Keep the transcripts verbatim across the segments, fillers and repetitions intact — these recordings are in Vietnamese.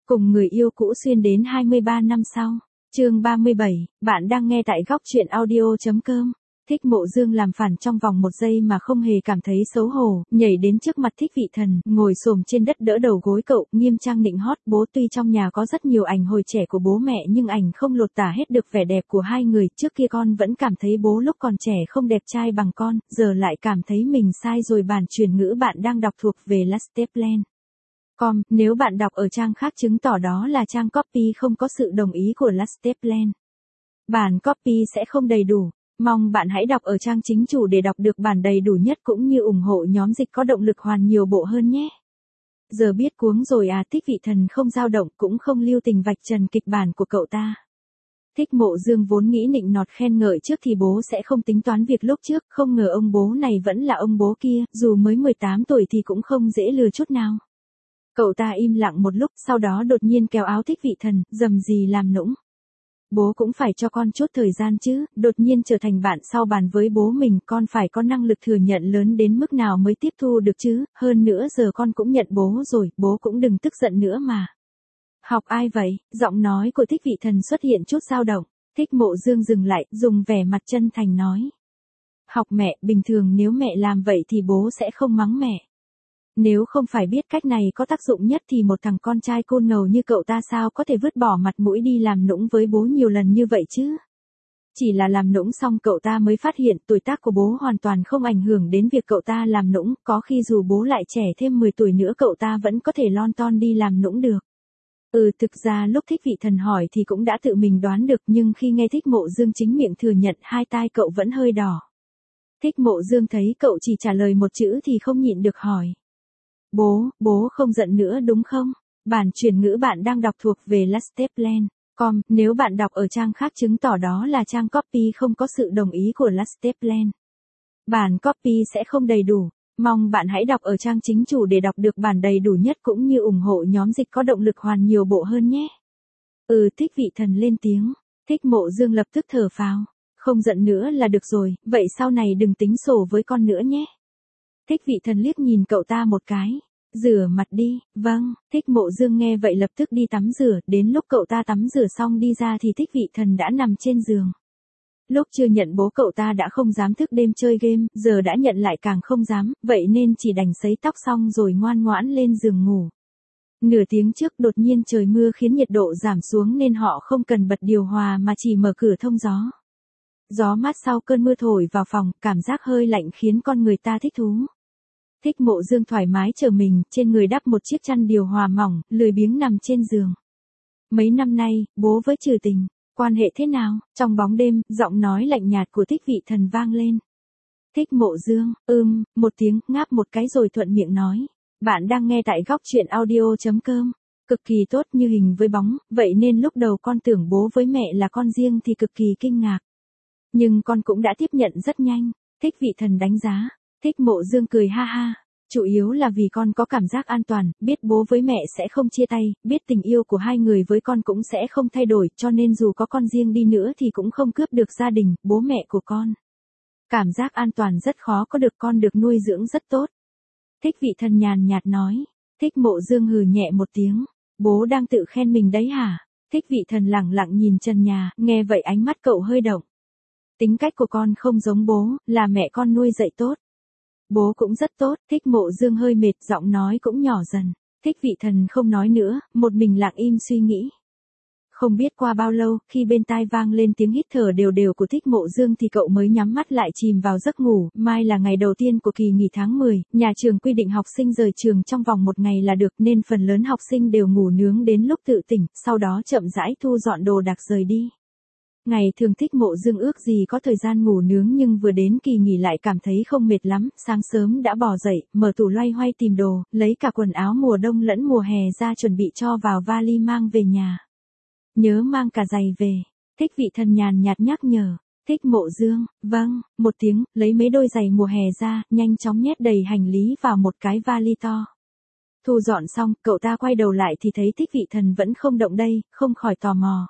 Cùng người yêu cũ xuyên đến hai mươi ba năm sau. Chương ba mươi bảy, bạn đang nghe tại góc truyện audio.com. Thích Mộ Dương làm phản trong vòng một giây mà không hề cảm thấy xấu hổ, nhảy đến trước mặt Thích Vị Thần, ngồi xổm trên đất đỡ đầu gối cậu, nghiêm trang nịnh hót bố. Tuy trong nhà có rất nhiều ảnh hồi trẻ của bố mẹ nhưng ảnh không lột tả hết được vẻ đẹp của hai người. Trước kia con vẫn cảm thấy bố lúc còn trẻ không đẹp trai bằng con, giờ lại cảm thấy mình sai rồi. Bản truyền ngữ bạn đang đọc thuộc về Lasteplan. Com, nếu bạn đọc ở trang khác chứng tỏ đó là trang copy không có sự đồng ý của Lasteplan. Bản copy sẽ không đầy đủ. Mong bạn hãy đọc ở trang chính chủ để đọc được bản đầy đủ nhất cũng như ủng hộ nhóm dịch có động lực hoàn nhiều bộ hơn nhé. Giờ biết cuống rồi à. Thích Vị Thần không dao động cũng không lưu tình vạch trần kịch bản của cậu ta. Thích Mộ Dương vốn nghĩ nịnh nọt khen ngợi trước thì bố sẽ không tính toán việc lúc trước, không ngờ ông bố này vẫn là ông bố kia, dù mới mười tám tuổi thì cũng không dễ lừa chút nào. Cậu ta im lặng một lúc, sau đó đột nhiên kéo áo Thích Vị Thần, rầm rì làm nũng. Bố cũng phải cho con chút thời gian chứ, đột nhiên trở thành bạn sau bàn với bố mình, con phải có năng lực thừa nhận lớn đến mức nào mới tiếp thu được chứ, hơn nữa giờ con cũng nhận bố rồi, bố cũng đừng tức giận nữa mà. Học ai vậy? Giọng nói của Thích Vị Thần xuất hiện chút dao động. Thích Mộ Dương dừng lại, dùng vẻ mặt chân thành nói. Học mẹ, bình thường nếu mẹ làm vậy thì bố sẽ không mắng mẹ. Nếu không phải biết cách này có tác dụng nhất thì một thằng con trai côn ngầu như cậu ta sao có thể vứt bỏ mặt mũi đi làm nũng với bố nhiều lần như vậy chứ? Chỉ là làm nũng xong cậu ta mới phát hiện tuổi tác của bố hoàn toàn không ảnh hưởng đến việc cậu ta làm nũng, có khi dù bố lại trẻ thêm mười tuổi nữa cậu ta vẫn có thể lon ton đi làm nũng được. Ừ, thực ra lúc Thích Vị Thần hỏi thì cũng đã tự mình đoán được, nhưng khi nghe Thích Mộ Dương chính miệng thừa nhận, hai tai cậu vẫn hơi đỏ. Thích Mộ Dương thấy cậu chỉ trả lời một chữ thì không nhịn được hỏi. Bố, bố không giận nữa đúng không? Bản truyền ngữ bạn đang đọc thuộc về Lasteplan. Com, nếu bạn đọc ở trang khác chứng tỏ đó là trang copy không có sự đồng ý của Lasteplan. Bản copy sẽ không đầy đủ. Mong bạn hãy đọc ở trang chính chủ để đọc được bản đầy đủ nhất cũng như ủng hộ nhóm dịch có động lực hoàn nhiều bộ hơn nhé. Ừ, Thích Vị Thần lên tiếng. Thích Mộ Dương lập tức thở phào. Không giận nữa là được rồi, vậy sau này đừng tính sổ với con nữa nhé. Thích Vị Thần liếc nhìn cậu ta một cái. Rửa mặt đi. Vâng. Thích Mộ Dương nghe vậy lập tức đi tắm rửa, đến lúc cậu ta tắm rửa xong đi ra thì Thích Vị Thần đã nằm trên giường. Lúc chưa nhận bố cậu ta đã không dám thức đêm chơi game, giờ đã nhận lại càng không dám, vậy nên chỉ đành sấy tóc xong rồi ngoan ngoãn lên giường ngủ. Nửa tiếng trước đột nhiên trời mưa khiến nhiệt độ giảm xuống nên họ không cần bật điều hòa mà chỉ mở cửa thông gió. Gió mát sau cơn mưa thổi vào phòng, cảm giác hơi lạnh khiến con người ta thích thú. Thích Mộ Dương thoải mái trở mình, trên người đắp một chiếc chăn điều hòa mỏng, lười biếng nằm trên giường. Mấy năm nay, bố với Trừ Tình, quan hệ thế nào? Trong bóng đêm, giọng nói lạnh nhạt của Thích Vị Thần vang lên. Thích Mộ Dương, ưm, một tiếng, ngáp một cái rồi thuận miệng nói. Bạn đang nghe tại góc truyện audio.com. Cực kỳ tốt như hình với bóng, vậy nên lúc đầu con tưởng bố với mẹ là con riêng thì cực kỳ kinh ngạc. Nhưng con cũng đã tiếp nhận rất nhanh. Thích Vị Thần đánh giá. Thích Mộ Dương cười ha ha. Chủ yếu là vì con có cảm giác an toàn, biết bố với mẹ sẽ không chia tay, biết tình yêu của hai người với con cũng sẽ không thay đổi, cho nên dù có con riêng đi nữa thì cũng không cướp được gia đình, bố mẹ của con. Cảm giác an toàn rất khó có được, con được nuôi dưỡng rất tốt. Thích Vị Thần nhàn nhạt nói. Thích Mộ Dương hừ nhẹ một tiếng. Bố đang tự khen mình đấy hả? Thích Vị Thần lẳng lặng nhìn trần nhà, nghe vậy ánh mắt cậu hơi động. Tính cách của con không giống bố, là mẹ con nuôi dạy tốt. Bố cũng rất tốt. Thích Mộ Dương hơi mệt, giọng nói cũng nhỏ dần. Thích Vị Thần không nói nữa, một mình lặng im suy nghĩ. Không biết qua bao lâu, khi bên tai vang lên tiếng hít thở đều đều của Thích Mộ Dương thì cậu mới nhắm mắt lại chìm vào giấc ngủ. Mai là ngày đầu tiên của kỳ nghỉ tháng mười, nhà trường quy định học sinh rời trường trong vòng một ngày là được nên phần lớn học sinh đều ngủ nướng đến lúc tự tỉnh, sau đó chậm rãi thu dọn đồ đạc rời đi. Ngày thường Thích Mộ Dương ước gì có thời gian ngủ nướng nhưng vừa đến kỳ nghỉ lại cảm thấy không mệt lắm, sáng sớm đã bò dậy, mở tủ loay hoay tìm đồ, lấy cả quần áo mùa đông lẫn mùa hè ra chuẩn bị cho vào vali mang về nhà. Nhớ mang cả giày về. Thích Vị Thần nhàn nhạt nhắc nhở. Thích Mộ Dương, vâng, một tiếng, lấy mấy đôi giày mùa hè ra, nhanh chóng nhét đầy hành lý vào một cái vali to. Thu dọn xong, cậu ta quay đầu lại thì thấy Thích Vị Thần vẫn không động đây, không khỏi tò mò.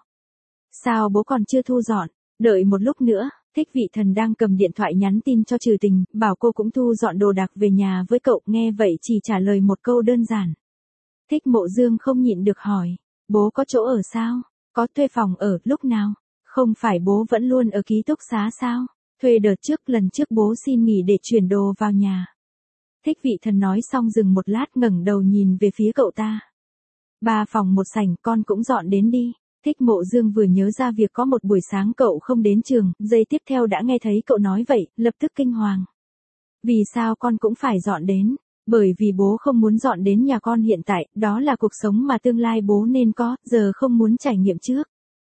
Sao bố còn chưa thu dọn? Đợi một lúc nữa. Thích Vị Thần đang cầm điện thoại nhắn tin cho Trừ Tình, bảo cô cũng thu dọn đồ đạc về nhà với cậu, nghe vậy chỉ trả lời một câu đơn giản. Thích Mộ Dương không nhịn được hỏi. Bố có chỗ ở sao? Có thuê phòng ở, lúc nào? Không phải bố vẫn luôn ở ký túc xá sao? Thuê đợt trước, lần trước bố xin nghỉ để chuyển đồ vào nhà. Thích Vị Thần nói xong dừng một lát ngẩng đầu nhìn về phía cậu ta. Ba phòng một sảnh, con cũng dọn đến đi. Thích Mộ Dương vừa nhớ ra việc có một buổi sáng cậu không đến trường, giây tiếp theo đã nghe thấy cậu nói vậy, lập tức kinh hoàng. Vì sao con cũng phải dọn đến? Bởi vì bố không muốn dọn đến nhà con hiện tại, đó là cuộc sống mà tương lai bố nên có, giờ không muốn trải nghiệm trước.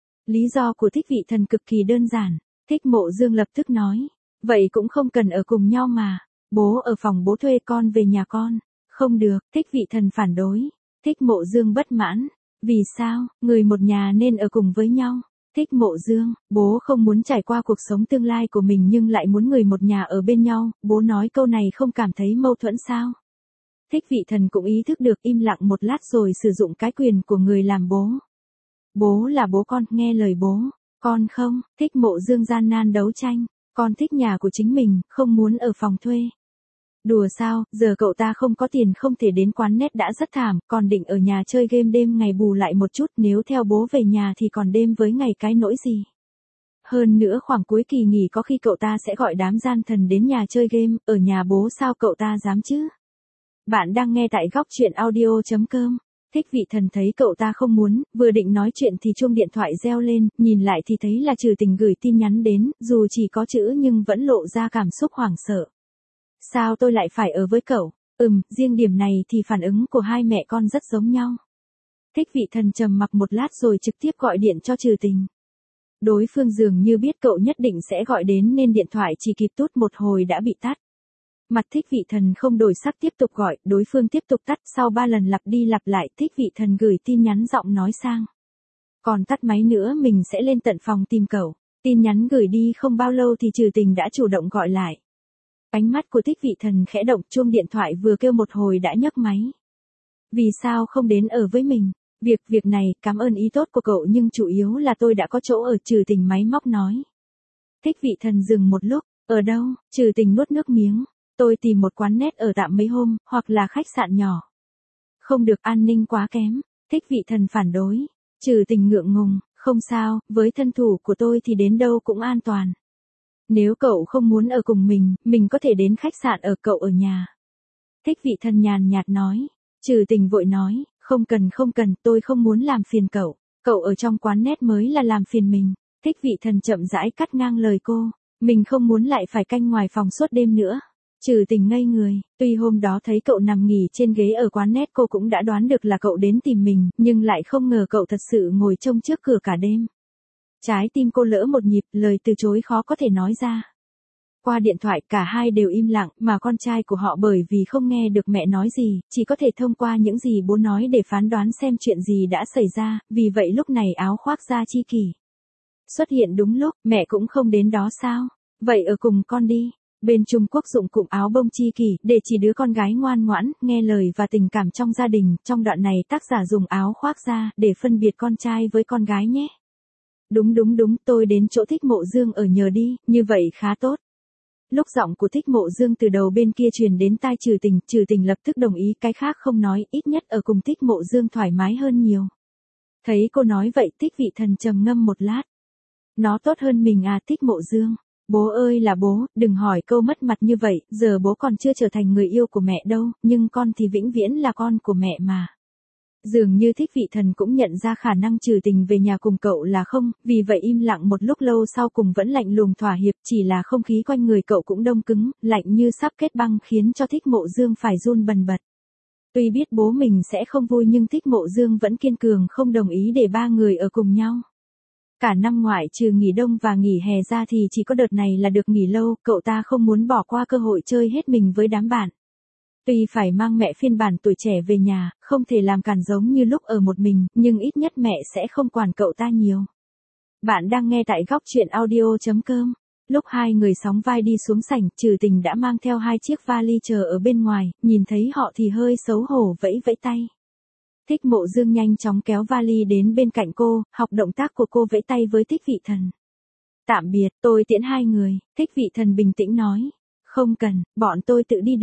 Lý do của Thích Vị Thần cực kỳ đơn giản. Thích Mộ Dương lập tức nói, vậy cũng không cần ở cùng nhau mà. Bố ở phòng bố thuê, con về nhà con. Không được, Thích Vị Thần phản đối. Thích Mộ Dương bất mãn. Vì sao, người một nhà nên ở cùng với nhau? Thích Mộ Dương, bố không muốn trải qua cuộc sống tương lai của mình nhưng lại muốn người một nhà ở bên nhau, bố nói câu này không cảm thấy mâu thuẫn sao? Thích Vị Thần cũng ý thức được, im lặng một lát rồi sử dụng cái quyền của người làm bố. Bố là bố con, nghe lời bố. Con không, Thích Mộ Dương gian nan đấu tranh. Con thích nhà của chính mình, không muốn ở phòng thuê. Đùa sao, giờ cậu ta không có tiền không thể đến quán net đã rất thảm, còn định ở nhà chơi game đêm ngày bù lại một chút, nếu theo bố về nhà thì còn đêm với ngày cái nỗi gì. Hơn nữa khoảng cuối kỳ nghỉ có khi cậu ta sẽ gọi đám gian thần đến nhà chơi game, ở nhà bố sao cậu ta dám chứ. Bạn đang nghe tại góc truyện audio chấm com. Thích Vị Thần thấy cậu ta không muốn, vừa định nói chuyện thì chuông điện thoại reo lên, nhìn lại thì thấy là Trừ Tình gửi tin nhắn đến, dù chỉ có chữ nhưng vẫn lộ ra cảm xúc hoảng sợ. Sao tôi lại phải ở với cậu? Ừm, riêng điểm này thì phản ứng của hai mẹ con rất giống nhau. Thích Vị Thần trầm mặc một lát rồi trực tiếp gọi điện cho Trừ Tình. Đối phương dường như biết cậu nhất định sẽ gọi đến nên điện thoại chỉ kịp tút một hồi đã bị tắt. Mặt Thích Vị Thần không đổi sắc tiếp tục gọi, đối phương tiếp tục tắt, sau ba lần lặp đi lặp lại Thích Vị Thần gửi tin nhắn giọng nói sang. Còn tắt máy nữa mình sẽ lên tận phòng tìm cậu. Tin nhắn gửi đi không bao lâu thì Trừ Tình đã chủ động gọi lại. Ánh mắt của Thích Vị Thần khẽ động, chuông điện thoại vừa kêu một hồi đã nhấc máy. Vì sao không đến ở với mình? Việc, việc này, cảm ơn ý tốt của cậu nhưng chủ yếu là tôi đã có chỗ ở, Trừ Tình máy móc nói. Thích Vị Thần dừng một lúc, ở đâu? Trừ Tình nuốt nước miếng. Tôi tìm một quán net ở tạm mấy hôm, hoặc là khách sạn nhỏ. Không được, an ninh quá kém. Thích Vị Thần phản đối. Trừ Tình ngượng ngùng, không sao, với thân thủ của tôi thì đến đâu cũng an toàn. Nếu cậu không muốn ở cùng mình, mình có thể đến khách sạn ở, cậu ở nhà. Thích Vị Thần nhàn nhạt nói. Trừ Tình vội nói, không cần không cần, tôi không muốn làm phiền cậu. Cậu ở trong quán net mới là làm phiền mình. Thích Vị Thần chậm rãi cắt ngang lời cô. Mình không muốn lại phải canh ngoài phòng suốt đêm nữa. Trừ Tình ngây người, tuy hôm đó thấy cậu nằm nghỉ trên ghế ở quán net cô cũng đã đoán được là cậu đến tìm mình, nhưng lại không ngờ cậu thật sự ngồi trông trước cửa cả đêm. Trái tim cô lỡ một nhịp, lời từ chối khó có thể nói ra. Qua điện thoại cả hai đều im lặng, mà con trai của họ bởi vì không nghe được mẹ nói gì, chỉ có thể thông qua những gì bố nói để phán đoán xem chuyện gì đã xảy ra, vì vậy lúc này áo khoác da chi kỷ xuất hiện đúng lúc, mẹ cũng không đến đó sao? Vậy ở cùng con đi. Bên Trung Quốc dụng cụm áo bông chi kỷ để chỉ đứa con gái ngoan ngoãn, nghe lời và tình cảm trong gia đình, trong đoạn này tác giả dùng áo khoác da để phân biệt con trai với con gái nhé. Đúng đúng đúng, tôi đến chỗ Thích Mộ Dương ở nhờ đi, như vậy khá tốt. Lúc giọng của Thích Mộ Dương từ đầu bên kia truyền đến tai Trừ Tình, Trừ Tình lập tức đồng ý, cái khác không nói, ít nhất ở cùng Thích Mộ Dương thoải mái hơn nhiều. Thấy cô nói vậy, Thích Vị Thần trầm ngâm một lát. Nó tốt hơn mình à? Thích Mộ Dương. Bố ơi là bố, đừng hỏi câu mất mặt như vậy, giờ bố còn chưa trở thành người yêu của mẹ đâu, nhưng con thì vĩnh viễn là con của mẹ mà. Dường như Thích Vị Thần cũng nhận ra khả năng Trừ Tình về nhà cùng cậu là không, vì vậy im lặng một lúc lâu sau cùng vẫn lạnh lùng thỏa hiệp, chỉ là không khí quanh người cậu cũng đông cứng, lạnh như sắp kết băng khiến cho Thích Mộ Dương phải run bần bật. Tuy biết bố mình sẽ không vui nhưng Thích Mộ Dương vẫn kiên cường không đồng ý để ba người ở cùng nhau. Cả năm ngoại trừ nghỉ đông và nghỉ hè ra thì chỉ có đợt này là được nghỉ lâu, cậu ta không muốn bỏ qua cơ hội chơi hết mình với đám bạn. Tuy phải mang mẹ phiên bản tuổi trẻ về nhà, không thể làm càn giống như lúc ở một mình, nhưng ít nhất mẹ sẽ không quản cậu ta nhiều. Bạn đang nghe tại góc truyện audio chấm com. Lúc hai người sóng vai đi xuống sảnh, Trừ Tình đã mang theo hai chiếc vali chờ ở bên ngoài, nhìn thấy họ thì hơi xấu hổ vẫy vẫy tay. Thích Mộ Dương nhanh chóng kéo vali đến bên cạnh cô, học động tác của cô vẫy tay với Thích Vị Thần. Tạm biệt, tôi tiễn hai người, Thích Vị Thần bình tĩnh nói. Không cần, bọn tôi tự đi được.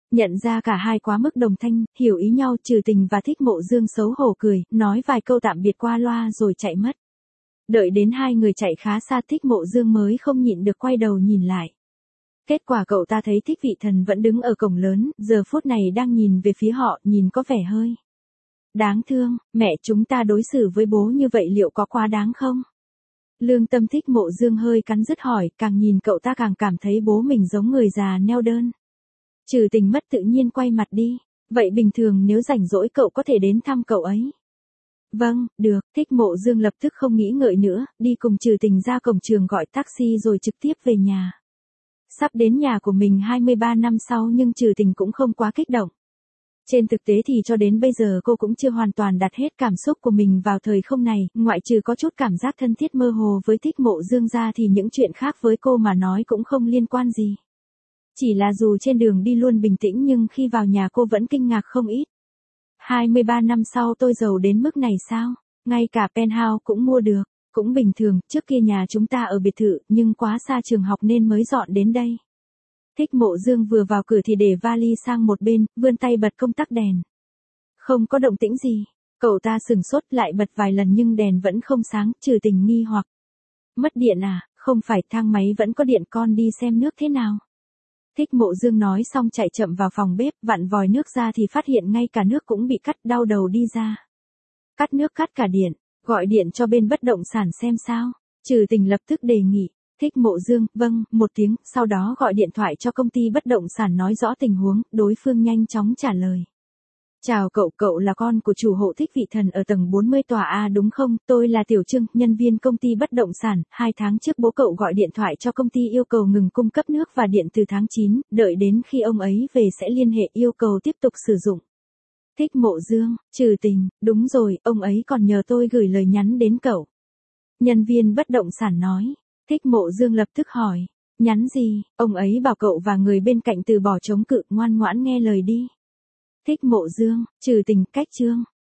Nhận ra cả hai quá mức đồng thanh, hiểu ý nhau, Trừ Tình và Thích Mộ Dương xấu hổ cười, nói vài câu tạm biệt qua loa rồi chạy mất. Đợi đến hai người chạy khá xa, Thích Mộ Dương mới không nhịn được quay đầu nhìn lại. Kết quả cậu ta thấy Thích Vị Thần vẫn đứng ở cổng lớn, giờ phút này đang nhìn về phía họ, nhìn có vẻ hơi đáng thương. Mẹ, chúng ta đối xử với bố như vậy liệu có quá đáng không? Lương tâm Thích Mộ Dương hơi cắn rứt hỏi, càng nhìn cậu ta càng cảm thấy bố mình giống người già neo đơn. Trừ Tình mất tự nhiên quay mặt đi. Vậy bình thường nếu rảnh rỗi cậu có thể đến thăm cậu ấy. Vâng, được. Thích Mộ Dương lập tức không nghĩ ngợi nữa, đi cùng Trừ Tình ra cổng trường gọi taxi rồi trực tiếp về nhà. Sắp đến nhà của mình hai mươi ba năm sau nhưng Trừ Tình cũng không quá kích động. Trên thực tế thì cho đến bây giờ cô cũng chưa hoàn toàn đặt hết cảm xúc của mình vào thời không này, ngoại trừ có chút cảm giác thân thiết mơ hồ với Thích Mộ Dương ra thì những chuyện khác với cô mà nói cũng không liên quan gì. Chỉ là dù trên đường đi luôn bình tĩnh nhưng khi vào nhà cô vẫn kinh ngạc không ít. hai mươi ba năm sau tôi giàu đến mức này sao? Ngay cả penthouse cũng mua được. Cũng bình thường, trước kia nhà chúng ta ở biệt thự, nhưng quá xa trường học nên mới dọn đến đây. Thích Mộ Dương vừa vào cửa thì để vali sang một bên, vươn tay bật công tắc đèn. Không có động tĩnh gì. Cậu ta sừng sốt lại bật vài lần nhưng đèn vẫn không sáng, Trừ Tình nghi hoặc. Mất điện à? Không phải, thang máy vẫn có điện, con đi xem nước thế nào. Thích Mộ Dương nói xong chạy chậm vào phòng bếp, vặn vòi nước ra thì phát hiện ngay cả nước cũng bị cắt, đau đầu đi ra. Cắt nước cắt cả điện, gọi điện cho bên bất động sản xem sao. Trừ Tình lập tức đề nghị. Thích Mộ Dương, vâng, một tiếng, sau đó gọi điện thoại cho công ty bất động sản nói rõ tình huống, đối phương nhanh chóng trả lời. Chào cậu, cậu là con của chủ hộ Thích Vị Thần ở tầng bốn mươi tòa A đúng không? Tôi là Tiểu Trương, nhân viên công ty bất động sản, hai tháng trước bố cậu gọi điện thoại cho công ty yêu cầu ngừng cung cấp nước và điện từ tháng chín, đợi đến khi ông ấy về sẽ liên hệ yêu cầu tiếp tục sử dụng. Thích Mộ Dương, Trừ Tình, đúng rồi, ông ấy còn nhờ tôi gửi lời nhắn đến cậu. Nhân viên bất động sản nói. Thích Mộ Dương lập tức hỏi, nhắn gì? Ông ấy bảo cậu và người bên cạnh từ bỏ chống cự, ngoan ngoãn nghe lời đi. Thích Mộ Dương, Trừ Tình, cách chương.